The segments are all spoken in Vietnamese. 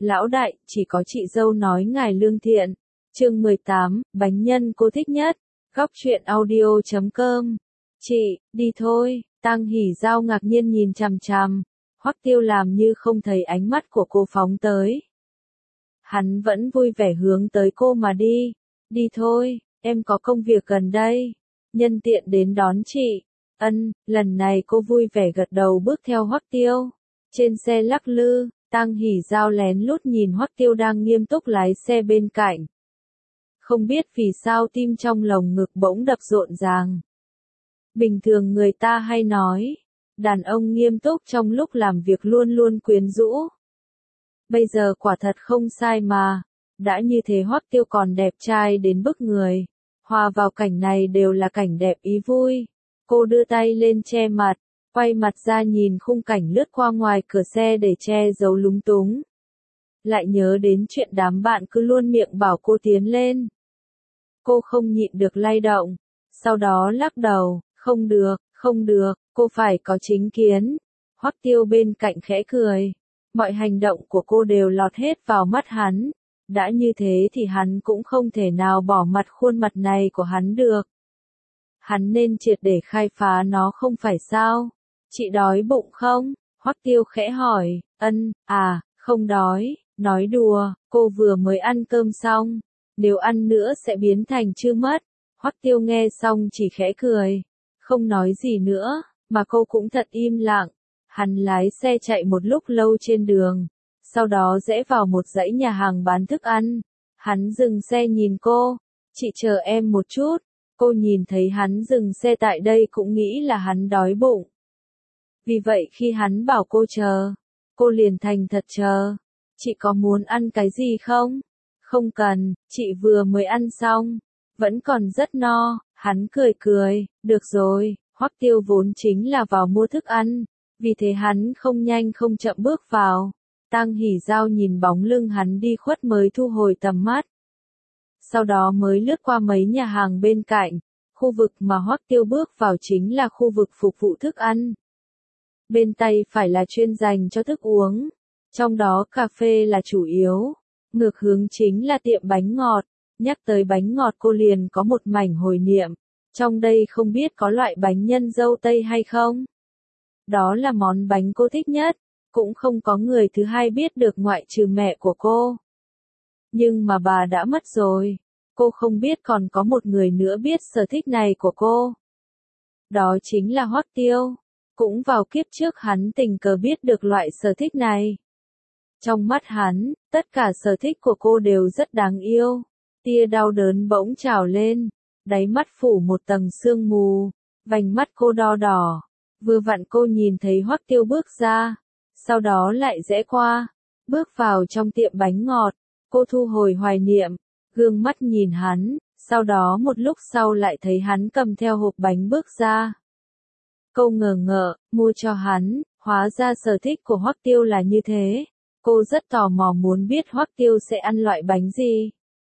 Lão đại, chỉ có chị dâu nói ngài lương thiện. Chương 18, bánh nhân cô thích nhất. Góc truyện audio.com. Chị, đi thôi. Tăng Hỉ Giao ngạc nhiên nhìn chằm chằm. Hoắc Tiêu làm như không thấy ánh mắt của cô phóng tới. Hắn vẫn vui vẻ hướng tới cô mà đi. Đi thôi, em có công việc gần đây. Nhân tiện đến đón chị. Lần này cô vui vẻ gật đầu bước theo Hoắc Tiêu. Trên xe lắc lư, Tăng Hỉ Giao lén lút nhìn Hoắc Tiêu đang nghiêm túc lái xe bên cạnh. Không biết vì sao tim trong lồng ngực bỗng đập rộn ràng. Bình thường người ta hay nói, đàn ông nghiêm túc trong lúc làm việc luôn luôn quyến rũ. Bây giờ quả thật không sai mà, đã như thế Hoắc Tiêu còn đẹp trai đến bức người. Hòa vào cảnh này đều là cảnh đẹp ý vui. Cô đưa tay lên che mặt, quay mặt ra nhìn khung cảnh lướt qua ngoài cửa xe để che giấu lúng túng. Lại nhớ đến chuyện đám bạn cứ luôn miệng bảo cô tiến lên. Cô không nhịn được lay động, sau đó lắc đầu, không được, cô phải có chính kiến. Hoắc Tiêu bên cạnh khẽ cười, mọi hành động của cô đều lọt hết vào mắt hắn. Đã như thế thì hắn cũng không thể nào bỏ mặt khuôn mặt này của hắn được. Hắn nên triệt để khai phá nó không phải sao? Chị đói bụng không? Hoắc Tiêu khẽ hỏi. Không đói, nói đùa, cô vừa mới ăn cơm xong, nếu ăn nữa sẽ biến thành chư mất. Hoắc Tiêu nghe xong chỉ khẽ cười, không nói gì nữa, mà cô cũng thật im lặng. Hắn lái xe chạy một lúc lâu trên đường, sau đó rẽ vào một dãy nhà hàng bán thức ăn. Hắn dừng xe nhìn cô, chị chờ em một chút. Cô nhìn thấy hắn dừng xe tại đây cũng nghĩ là hắn đói bụng. Vì vậy khi hắn bảo cô chờ, cô liền thành thật chờ. Chị có muốn ăn cái gì không? Không cần, chị vừa mới ăn xong, vẫn còn rất no. Hắn cười, được rồi. Hoắc Tiêu vốn chính là vào mua thức ăn, vì thế hắn không nhanh không chậm bước vào. Tăng Hỉ Giao nhìn bóng lưng hắn đi khuất mới thu hồi tầm mắt. Sau đó mới lướt qua mấy nhà hàng bên cạnh, khu vực mà Hoắc Tiêu bước vào chính là khu vực phục vụ thức ăn. Bên tay phải là chuyên dành cho thức uống, trong đó cà phê là chủ yếu, ngược hướng chính là tiệm bánh ngọt. Nhắc tới bánh ngọt cô liền có một mảnh hồi niệm, trong đây không biết có loại bánh nhân dâu tây hay không? Đó là món bánh cô thích nhất, cũng không có người thứ hai biết được ngoại trừ mẹ của cô. Nhưng mà bà đã mất rồi, cô không biết còn có một người nữa biết sở thích này của cô. Đó chính là Hoắc Tiêu, cũng vào kiếp trước hắn tình cờ biết được loại sở thích này. Trong mắt hắn, tất cả sở thích của cô đều rất đáng yêu. Tia đau đớn bỗng trào lên, đáy mắt phủ một tầng sương mù, vành mắt cô đo đỏ. Vừa vặn cô nhìn thấy Hoắc Tiêu bước ra, sau đó lại rẽ qua, bước vào trong tiệm bánh ngọt. Cô thu hồi hoài niệm, gương mắt nhìn hắn, sau đó một lúc sau lại thấy hắn cầm theo hộp bánh bước ra. Cô ngờ ngợ, mua cho hắn, hóa ra sở thích của Hoắc Tiêu là như thế. Cô rất tò mò muốn biết Hoắc Tiêu sẽ ăn loại bánh gì.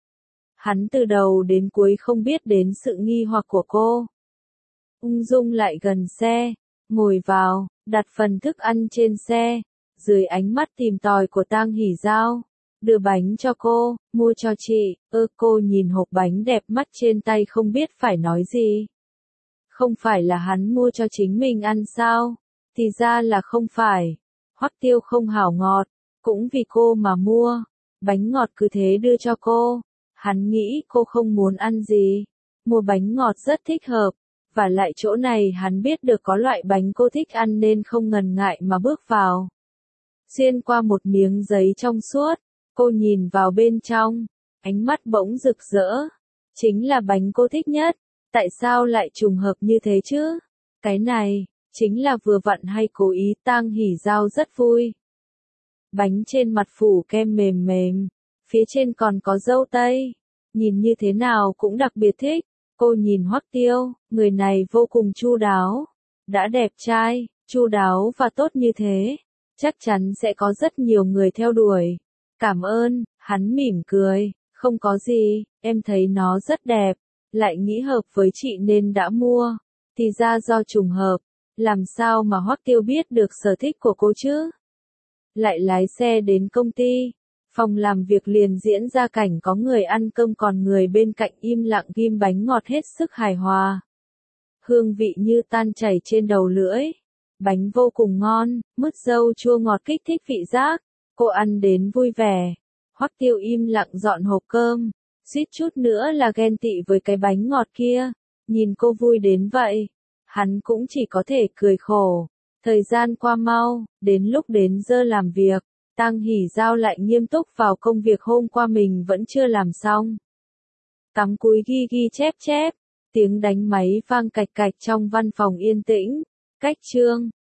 Hắn từ đầu đến cuối không biết đến sự nghi hoặc của cô. Ung dung lại gần xe, ngồi vào, đặt phần thức ăn trên xe, dưới ánh mắt tìm tòi của Tăng Hỉ Giao. Đưa bánh cho cô, mua cho chị. Cô nhìn hộp bánh đẹp mắt trên tay không biết phải nói gì. Không phải là hắn mua cho chính mình ăn sao? Thì ra là không phải. Hoắc Tiêu không hảo ngọt, cũng vì cô mà mua. Bánh ngọt cứ thế đưa cho cô. Hắn nghĩ cô không muốn ăn gì. Mua bánh ngọt rất thích hợp. Và lại chỗ này hắn biết được có loại bánh cô thích ăn nên không ngần ngại mà bước vào. Xuyên qua một miếng giấy trong suốt, cô nhìn vào bên trong, ánh mắt bỗng rực rỡ. Chính là bánh cô thích nhất. Tại sao lại trùng hợp như thế chứ? Cái này, chính là vừa vặn hay cố ý? Tăng Hỉ Giao rất vui. Bánh trên mặt phủ kem mềm mềm, phía trên còn có dâu tây. Nhìn như thế nào cũng đặc biệt thích. Cô nhìn Hoắc Tiêu, người này vô cùng chu đáo. Đã đẹp trai, chu đáo và tốt như thế, chắc chắn sẽ có rất nhiều người theo đuổi. Cảm ơn, hắn mỉm cười, không có gì, em thấy nó rất đẹp, lại nghĩ hợp với chị nên đã mua. Thì ra do trùng hợp, làm sao mà Hoắc Tiêu biết được sở thích của cô chứ? Lại lái xe đến công ty, Phòng làm việc liền diễn ra cảnh có người ăn cơm còn người bên cạnh im lặng ghim bánh ngọt hết sức hài hòa. Hương vị như tan chảy trên đầu lưỡi. Bánh vô cùng ngon, mứt dâu chua ngọt kích thích vị giác. Cô ăn đến vui vẻ. Hoắc Tiêu im lặng dọn hộp cơm. Suýt chút nữa là ghen tị với cái bánh ngọt kia. Nhìn cô vui đến vậy. Hắn cũng chỉ có thể cười khổ. Thời gian qua mau, đến lúc đến giờ làm việc. Tang Hỷ Giao lại nghiêm túc vào công việc hôm qua mình vẫn chưa làm xong. Cắm cúi ghi ghi chép chép. Tiếng đánh máy vang cạch cạch trong văn phòng yên tĩnh. Cách chương.